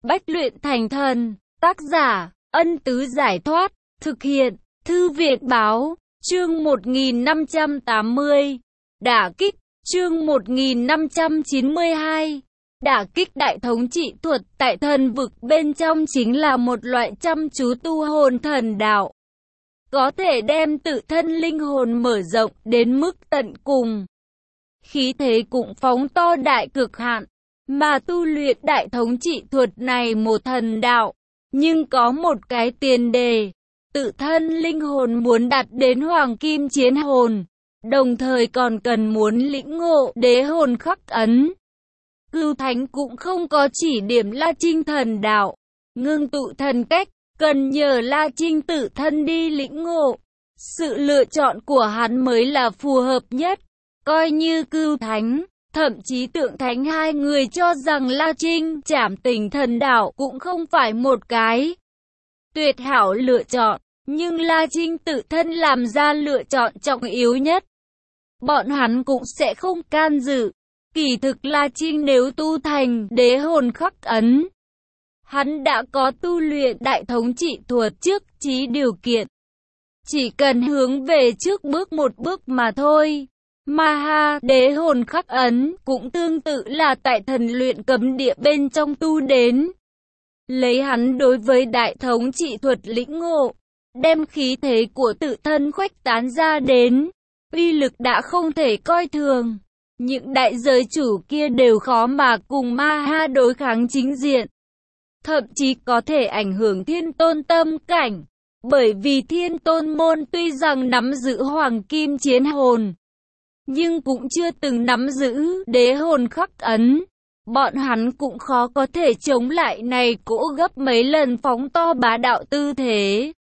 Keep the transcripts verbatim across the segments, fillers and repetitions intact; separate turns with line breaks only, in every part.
Bách luyện thành thần. Tác giả, Ân Tứ Giải Thoát. Thực hiện, Thư viện Báo. Chương một nghìn năm trăm tám mươi. Đả kích. Chương một nghìn năm trăm chín mươi hai. Đả kích đại thống trị thuật tại thần vực bên trong chính là một loại chăm chú tu hồn thần đạo. Có thể đem tự thân linh hồn mở rộng đến mức tận cùng. Khí thế cũng phóng to đại cực hạn. Mà tu luyện đại thống trị thuật này một thần đạo. Nhưng có một cái tiền đề. Tự thân linh hồn muốn đạt đến hoàng kim chiến hồn. Đồng thời còn cần muốn lĩnh ngộ đế hồn khắc ấn. Cửu Thánh cũng không có chỉ điểm La Trinh thần đạo. Ngưng tụ thần cách, cần nhờ La Trinh tự thân đi lĩnh ngộ. Sự lựa chọn của hắn mới là phù hợp nhất. Coi như Cửu Thánh, thậm chí Tượng Thánh hai người cho rằng La Trinh trảm tình thần đạo cũng không phải một cái tuyệt hảo lựa chọn. Nhưng La Trinh tự thân làm ra lựa chọn trọng yếu nhất. Bọn hắn cũng sẽ không can dự. Kỳ thực La Trinh nếu tu thành đế hồn khắc ấn, hắn đã có tu luyện đại thống trị thuật trước chí điều kiện. Chỉ cần hướng về trước bước một bước mà thôi. Ma ha, đế hồn khắc ấn cũng tương tự là tại thần luyện cấm địa bên trong tu đến. Lấy hắn đối với đại thống trị thuật lĩnh ngộ, đem khí thế của tự thân khuếch tán ra đến, uy lực đã không thể coi thường. Những đại giới chủ kia đều khó mà cùng Ma ha đối kháng chính diện. Thậm chí có thể ảnh hưởng thiên tôn tâm cảnh. Bởi vì thiên tôn môn tuy rằng nắm giữ hoàng kim chiến hồn, nhưng cũng chưa từng nắm giữ đế hồn khắc ấn. Bọn hắn cũng khó có thể chống lại này cỗ gấp mấy lần phóng to bá đạo tư thế.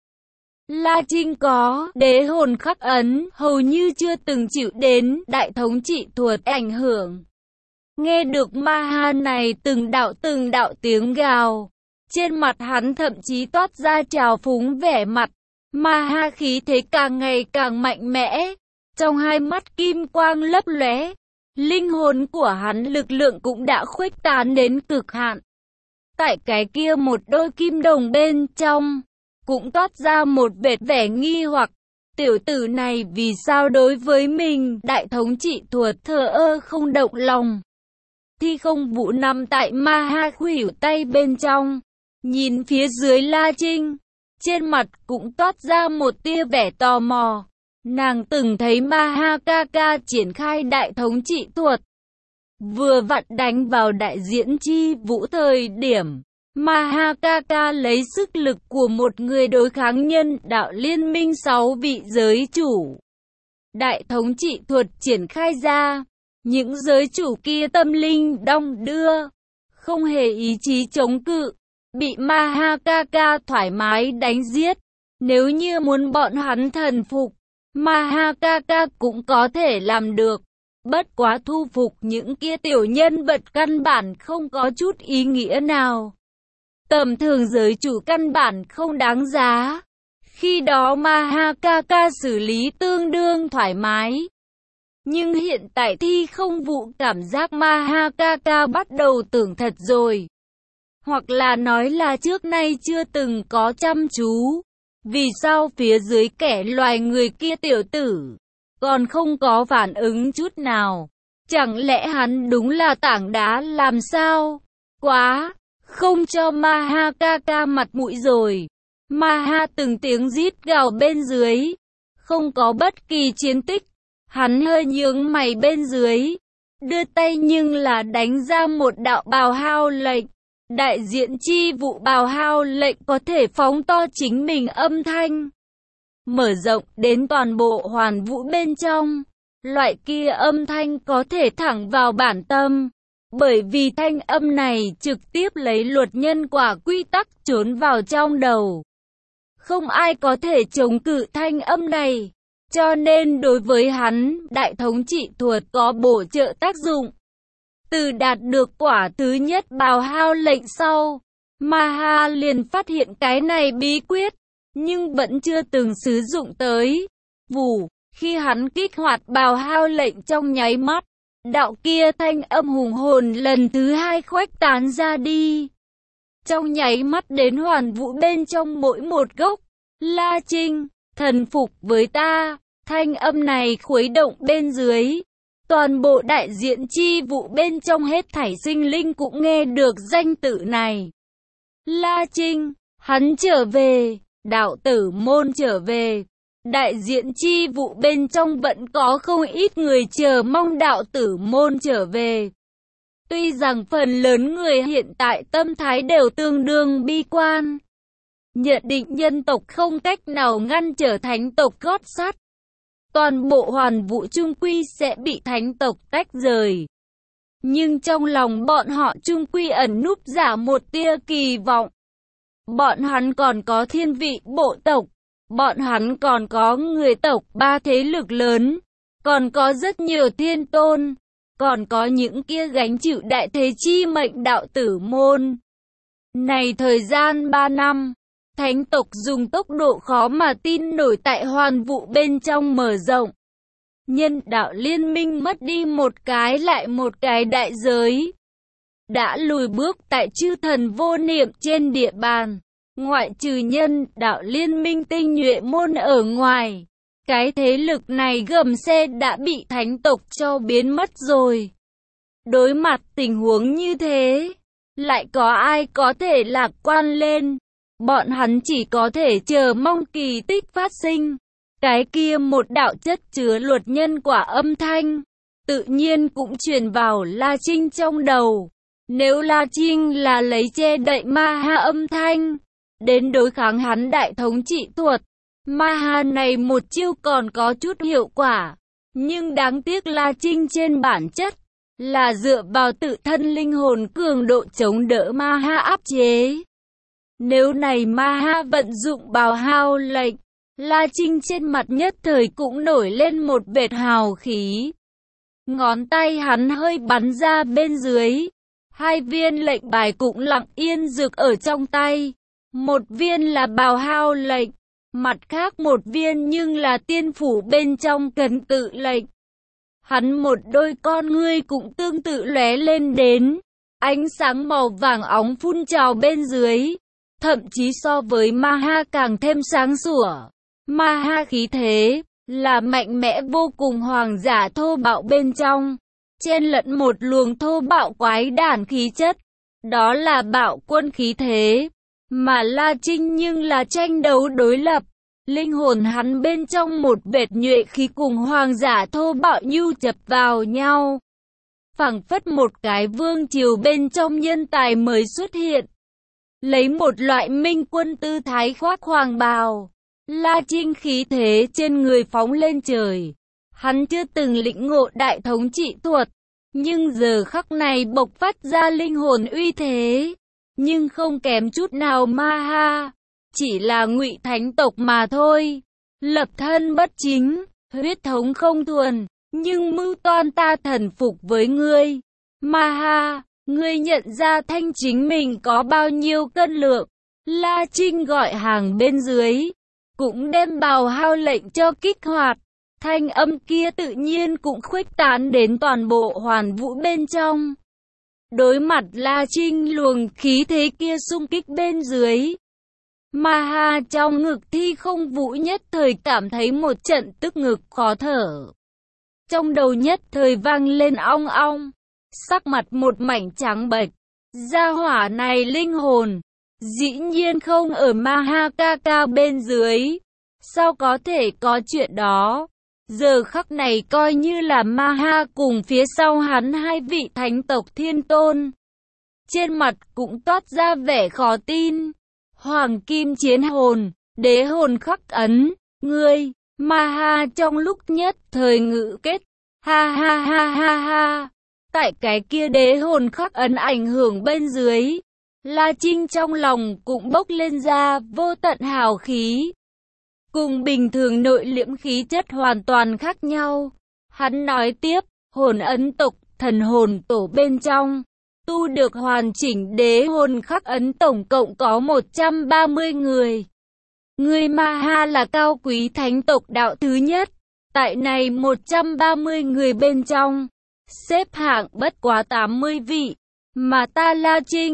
La Trinh có đế hồn khắc ấn, hầu như chưa từng chịu đến đại thống trị thuật ảnh hưởng. Nghe được Ma ha này từng đạo từng đạo tiếng gào, trên mặt hắn thậm chí toát ra trào phúng vẻ mặt. Ma ha khí thế càng ngày càng mạnh mẽ, trong hai mắt kim quang lấp lóe, linh hồn của hắn lực lượng cũng đã khuếch tán đến cực hạn. Tại cái kia một đôi kim đồng bên trong, cũng toát ra một vệt vẻ nghi hoặc, tiểu tử này vì sao đối với mình đại thống trị thuật thờ ơ không động lòng. Thi không vũ nằm tại Ma ha khuỷu tay bên trong, nhìn phía dưới La Trinh, trên mặt cũng toát ra một tia vẻ tò mò. Nàng từng thấy Ma ha ca ca triển khai đại thống trị thuật, vừa vặn đánh vào đại diễn chi vũ thời điểm. Ma ha ca ca lấy sức lực của một người đối kháng nhân đạo liên minh sáu vị giới chủ. Đại thống trị thuật triển khai ra, những giới chủ kia tâm linh đong đưa, không hề ý chí chống cự, bị Ma ha ca ca thoải mái đánh giết. Nếu như muốn bọn hắn thần phục, Ma ha ca ca cũng có thể làm được. Bất quá thu phục những kia tiểu nhân vật căn bản không có chút ý nghĩa nào. Tầm thường giới chủ căn bản không đáng giá. Khi đó Ma ha ca ca xử lý tương đương thoải mái. Nhưng hiện tại Thi không vũ cảm giác Ma ha ca ca bắt đầu tưởng thật rồi. Hoặc là nói là trước nay chưa từng có chăm chú. Vì sao phía dưới kẻ loài người kia tiểu tử còn không có phản ứng chút nào? Chẳng lẽ hắn đúng là tảng đá làm sao? Quá! Không cho Ma ha ca ca mặt mũi rồi. Ma ha từng tiếng rít gào bên dưới, không có bất kỳ chiến tích. Hắn hơi nhướng mày bên dưới, đưa tay nhưng là đánh ra một đạo bào hao lệnh. Đại diện chi vụ bào hao lệnh có thể phóng to chính mình âm thanh, mở rộng đến toàn bộ hoàn vũ bên trong. Loại kia âm thanh có thể thẳng vào bản tâm. Bởi vì thanh âm này trực tiếp lấy luật nhân quả quy tắc trốn vào trong đầu. Không ai có thể chống cự thanh âm này. Cho nên đối với hắn, đại thống trị thuật có bổ trợ tác dụng. Từ đạt được quả thứ nhất bào hao lệnh sau, Ma ha liền phát hiện cái này bí quyết, nhưng vẫn chưa từng sử dụng tới. Vù, khi hắn kích hoạt bào hao lệnh trong nháy mắt, đạo kia thanh âm hùng hồn lần thứ hai khuếch tán ra đi. trong nháy mắt đến hoàn vũ bên trong mỗi một gốc. La Trinh, thần phục với ta, thanh âm này khuấy động bên dưới. Toàn bộ đại diện chi vụ bên trong hết thảy sinh linh cũng nghe được danh tự này. La Trinh, hắn trở về, đạo tử môn trở về. Đại diện chi vụ bên trong vẫn có không ít người chờ mong đạo tử môn trở về. Tuy rằng phần lớn người hiện tại tâm thái đều tương đương bi quan, nhận định nhân tộc không cách nào ngăn trở thánh tộc gót sắt. Toàn bộ hoàn vũ chung quy sẽ bị thánh tộc tách rời. Nhưng trong lòng bọn họ chung quy ẩn núp giả một tia kỳ vọng. Bọn hắn còn có thiên vị bộ tộc, bọn hắn còn có người tộc ba thế lực lớn, còn có rất nhiều thiên tôn, còn có những kia gánh chịu đại thế chi mệnh đạo tử môn. Này thời gian ba năm, thánh tộc dùng tốc độ khó mà tin nổi tại hoàn vũ bên trong mở rộng. Nhân đạo liên minh mất đi một cái lại một cái đại giới. Đã lùi bước tại chư thần vô niệm trên địa bàn. Ngoại trừ nhân đạo liên minh tinh nhuệ môn ở ngoài. Cái thế lực này gầm xe đã bị thánh tộc cho biến mất rồi. Đối mặt tình huống như thế, lại có ai có thể lạc quan lên? Bọn hắn chỉ có thể chờ mong kỳ tích phát sinh. Cái kia một đạo chất chứa luật nhân quả âm thanh, tự nhiên cũng truyền vào La Trinh trong đầu. Nếu La Trinh là lấy che đậy ma ha âm thanh, đến đối kháng hắn đại thống trị thuật, ma ha này một chiêu còn có chút hiệu quả. Nhưng đáng tiếc La Trinh trên bản chất, là dựa vào tự thân linh hồn cường độ chống đỡ ma ha áp chế. Nếu này ma ha vận dụng bào hao lệnh, La Trinh trên mặt nhất thời cũng nổi lên một vệt hào khí. Ngón tay hắn hơi bắn ra bên dưới. Hai viên lệnh bài cũng lặng yên rực ở trong tay. Một viên là bào hao lệnh, mặt khác một viên nhưng là tiên phủ bên trong cần tự lệnh. Hắn một đôi con ngươi cũng tương tự lóe lên đến. Ánh sáng màu vàng óng phun trào bên dưới. Thậm chí so với ma ha càng thêm sáng sủa. Ma ha khí thế, là mạnh mẽ vô cùng hoàng giả thô bạo bên trong. Chen lẫn một luồng thô bạo quái đản khí chất. Đó là bạo quân khí thế. Mà La Trinh nhưng là tranh đấu đối lập. Linh hồn hắn bên trong một vệt nhuệ khí cùng hoàng giả thô bạo nhu chập vào nhau. Phảng phất một cái vương triều bên trong nhân tài mới xuất hiện. Lấy một loại minh quân tư thái khoác hoàng bào. La Trinh khí thế trên người phóng lên trời. Hắn chưa từng lĩnh ngộ đại thống trị thuật. Nhưng giờ khắc này bộc phát ra linh hồn uy thế. Nhưng không kém chút nào ma ha. Chỉ là ngụy thánh tộc mà thôi. Lập thân bất chính, huyết thống không thuần. Nhưng mưu toan ta thần phục với ngươi. Ma ha, ngươi nhận ra thanh chính mình có bao nhiêu cân lượng. La Trinh gọi hàng bên dưới. Cũng đem bào hao lệnh cho kích hoạt. Thanh âm kia tự nhiên cũng khuếch tán đến toàn bộ hoàn vũ bên trong. Đối mặt La Trinh luồng khí thế kia xung kích bên dưới. Ma ha trong ngực thi không vũ nhất thời cảm thấy một trận tức ngực khó thở. Trong đầu nhất thời vang lên ong ong. Sắc mặt một mảnh trắng bệch. Gia hỏa này linh hồn. Dĩ nhiên không ở ma ha ca ca bên dưới. Sao có thể có chuyện đó? Giờ khắc này coi như là ma ha cùng phía sau hắn hai vị thánh tộc thiên tôn. Trên mặt cũng toát ra vẻ khó tin. Hoàng kim chiến hồn, đế hồn khắc ấn, ngươi, ma ha trong lúc nhất thời ngữ kết. Ha ha ha ha ha. Tại cái kia đế hồn khắc ấn ảnh hưởng bên dưới. La Trinh trong lòng cũng bốc lên ra vô tận hào khí. Cùng bình thường nội liễm khí chất hoàn toàn khác nhau. Hắn nói tiếp, hồn ấn tộc, thần hồn tổ bên trong. Tu được hoàn chỉnh đế hồn khắc ấn tổng cộng có một trăm ba mươi người. Người Ma Ha là cao quý thánh tộc đạo thứ nhất. Tại này một trăm ba mươi người bên trong. Xếp hạng bất quá tám mươi vị. Mà ta La Trinh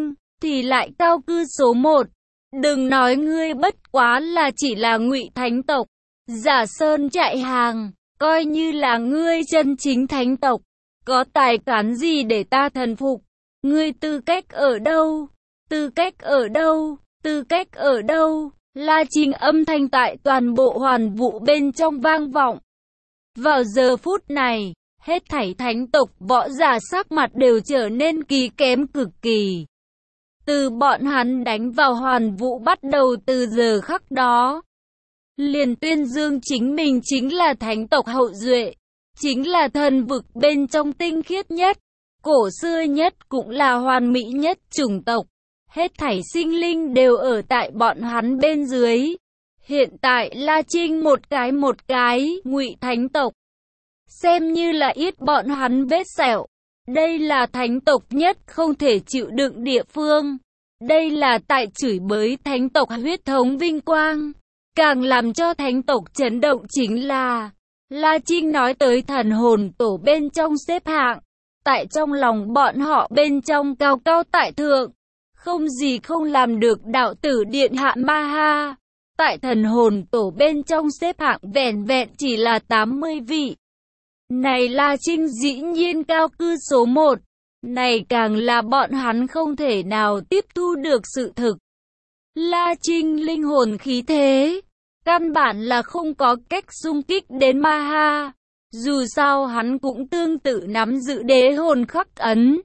thì lại cao cư số một. Đừng nói ngươi bất quá là chỉ là Ngụy thánh tộc, giả sơn chạy hàng, coi như là ngươi chân chính thánh tộc, có tài cán gì để ta thần phục? Ngươi tư cách ở đâu? Tư cách ở đâu? Tư cách ở đâu? La Trinh âm thanh tại toàn bộ hoàn vũ bên trong vang vọng. Vào giờ phút này, hết thảy thánh tộc võ giả sắc mặt đều trở nên kỳ kém cực kỳ. Từ bọn hắn đánh vào hoàn vũ bắt đầu từ giờ khắc đó, liền tuyên dương chính mình chính là thánh tộc hậu duệ, chính là thần vực bên trong tinh khiết nhất, cổ xưa nhất cũng là hoàn mỹ nhất chủng tộc. Hết thảy sinh linh đều ở tại bọn hắn bên dưới. Hiện tại La Trinh một cái một cái Ngụy thánh tộc, xem như là ít bọn hắn vết sẹo. Đây là thánh tộc nhất không thể chịu đựng địa phương. Đây là tại chửi bới thánh tộc huyết thống vinh quang. Càng làm cho thánh tộc chấn động chính là La Trinh nói tới thần hồn tổ bên trong xếp hạng. Tại trong lòng bọn họ bên trong cao cao tại thượng, không gì không làm được đạo tử điện hạ Ma Ha. Tại thần hồn tổ bên trong xếp hạng vẹn vẹn chỉ là tám mươi vị. Này La Trinh dĩ nhiên cao cư số một. Này càng là bọn hắn không thể nào tiếp thu được sự thực. La Trinh linh hồn khí thế, căn bản là không có cách xung kích đến Ma Ha. Dù sao hắn cũng tương tự nắm giữ đế hồn khắc ấn.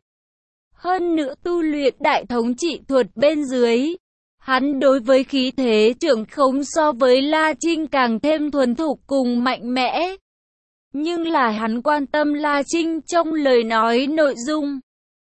Hơn nữa tu luyện đại thống trị thuật bên dưới, hắn đối với khí thế trưởng khống so với La Trinh càng thêm thuần thục cùng mạnh mẽ. Nhưng là hắn quan tâm La Trinh trong lời nói nội dung.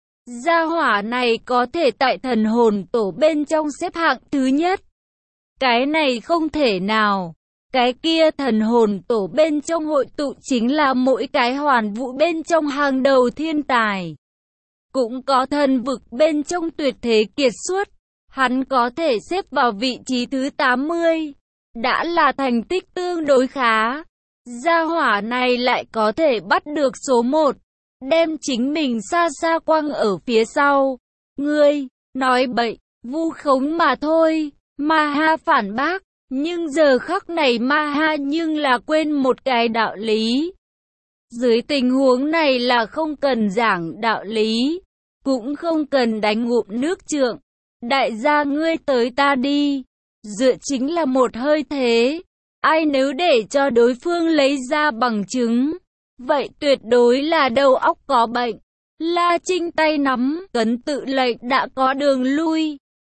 Gia hỏa này có thể tại thần hồn tổ bên trong xếp hạng thứ nhất. Cái này không thể nào. Cái kia thần hồn tổ bên trong hội tụ chính là mỗi cái hoàn vũ bên trong hàng đầu thiên tài. Cũng có thần vực bên trong tuyệt thế kiệt xuất. Hắn có thể xếp vào vị trí thứ tám mươi. Đã là thành tích tương đối khá. Gia hỏa này lại có thể bắt được số một. Đem chính mình xa xa quăng ở phía sau. Ngươi, nói bậy, vu khống mà thôi. Ma Ha phản bác. Nhưng giờ khắc này Ma Ha nhưng là quên một cái đạo lý. Dưới tình huống này là không cần giảng đạo lý, cũng không cần đánh ngụm nước trượng. Đại gia ngươi tới ta đi. Dựa chính là một hơi thế. Ai nếu để cho đối phương lấy ra bằng chứng, vậy tuyệt đối là đầu óc có bệnh. La Trinh tay nắm, cấn tự lệnh đã có đường lui.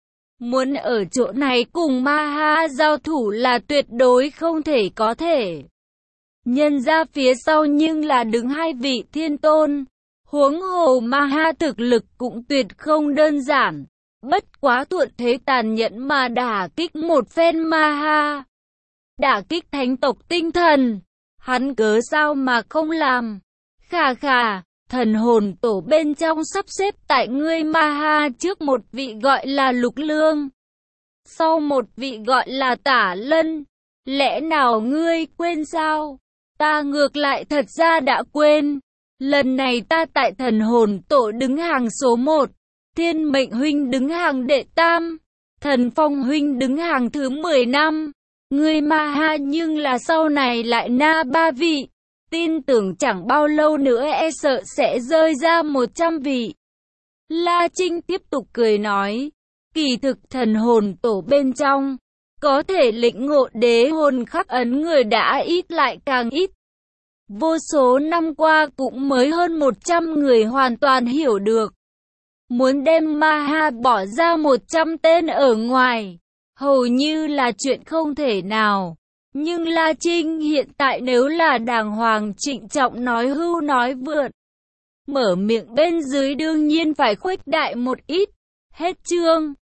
Muốn ở chỗ này cùng Ma Ha giao thủ là tuyệt đối không thể có thể. Nhân ra phía sau nhưng là đứng hai vị thiên tôn. Huống hồ Ma Ha thực lực cũng tuyệt không đơn giản. Bất quá thuận thế tàn nhẫn mà đả kích một phen Ma Ha. Đả kích thánh tộc tinh thần. Hắn cớ sao mà không làm. Khà khà, thần hồn tổ bên trong sắp xếp tại ngươi Ma Ha trước một vị gọi là Lục Lương. Sau một vị gọi là Tả Lân. Lẽ nào ngươi quên sao? Ta ngược lại thật ra đã quên. Lần này ta tại thần hồn tổ đứng hàng số một. Thiên Mệnh huynh đứng hàng đệ tam. Thần Phong huynh đứng hàng thứ mười năm. Ngươi Ma Ha nhưng là sau này lại na ba vị. Tin tưởng chẳng bao lâu nữa e sợ sẽ rơi ra một trăm vị. La Trinh tiếp tục cười nói. Kỳ thực thần hồn tổ bên trong, có thể lĩnh ngộ đế hồn khắc ấn người đã ít lại càng ít. Vô số năm qua cũng mới hơn một trăm người hoàn toàn hiểu được. Muốn đem Ma Ha bỏ ra một trăm tên ở ngoài, hầu như là chuyện không thể nào. Nhưng La Trinh hiện tại nếu là đàng hoàng trịnh trọng nói hưu nói vượt, mở miệng bên dưới đương nhiên phải khuếch đại một ít. Hết chương.